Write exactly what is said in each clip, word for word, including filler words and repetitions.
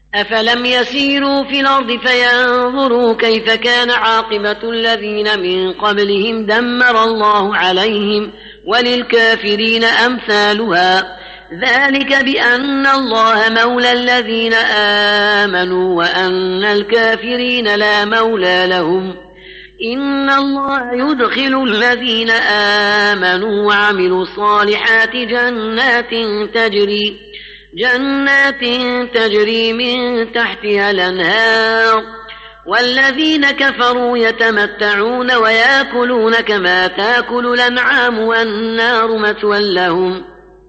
أفلم يسيروا في الأرض فينظروا كيف كان عاقبة الذين من قبلهم دمر الله عليهم وللكافرين أمثالها ذلك بأن الله مولى الذين آمنوا وأن الكافرين لا مولى لهم إن الله يدخل الذين آمنوا وعملوا الصالحات جنات تجري جنات تجري من تحتها الأنهار والذين كفروا يتمتعون ويأكلون كما تأكل الأنعام والنار مثوى لهم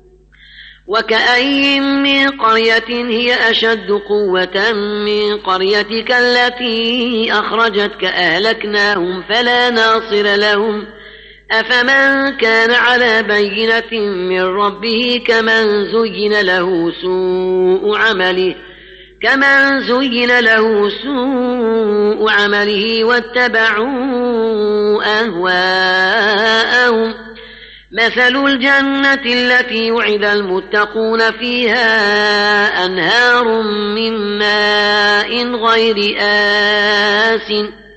وكأي من قرية هي أشد قوة من قريتك التي أخرجتك أهلكناهم فلا ناصر لهم أفمن كان على بينة من ربه كمن زين له سوء عمله كمن زين له سوء عمله واتبعوا أهواءهم مثل الجنة التي وعد المتقون فيها أنهار من ماء غير آسٍ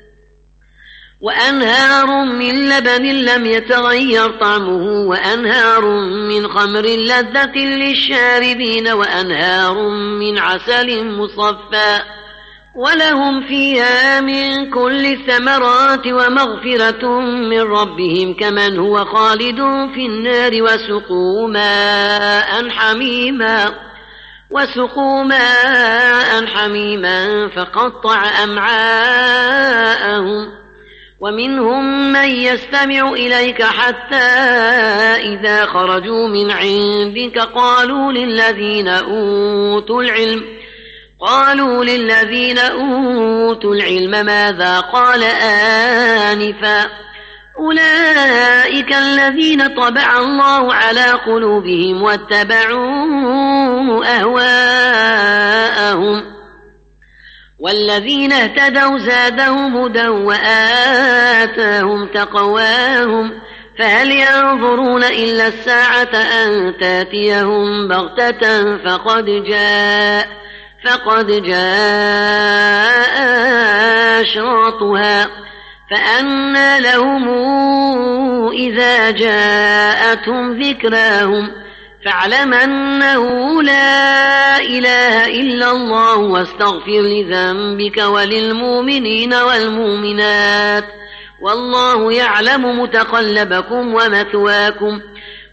وأنهار من لبن لم يتغير طعمه وأنهار من خمر لذة للشاربين وأنهار من عسل مصفى ولهم فيها من كل الثمرات ومغفرة من ربهم كمن هو خالد في النار وسقوا ماء حميما وسقوا ماء حميما فقطع أمعاءهم ومنهم من يستمع إليك حتى إذا خرجوا من عندك قالوا للذين أوتوا العلم قالوا للذين أوتوا العلم ماذا قال آنفا أولئك الذين طبع الله على قلوبهم واتبعوا أهواءهم والذين اهتدوا زادهم هدى وآتاهم تقواهم فهل ينظرون إلا الساعة أن تأتيهم بغتة فقد جاء فقد جاء أشراطها فأنى لهم إذا جاءتهم ذكراهم فاعلم أنه لا إله إلا الله واستغفر لذنبك وللمؤمنين والمؤمنات والله يعلم متقلبكم ومثواكم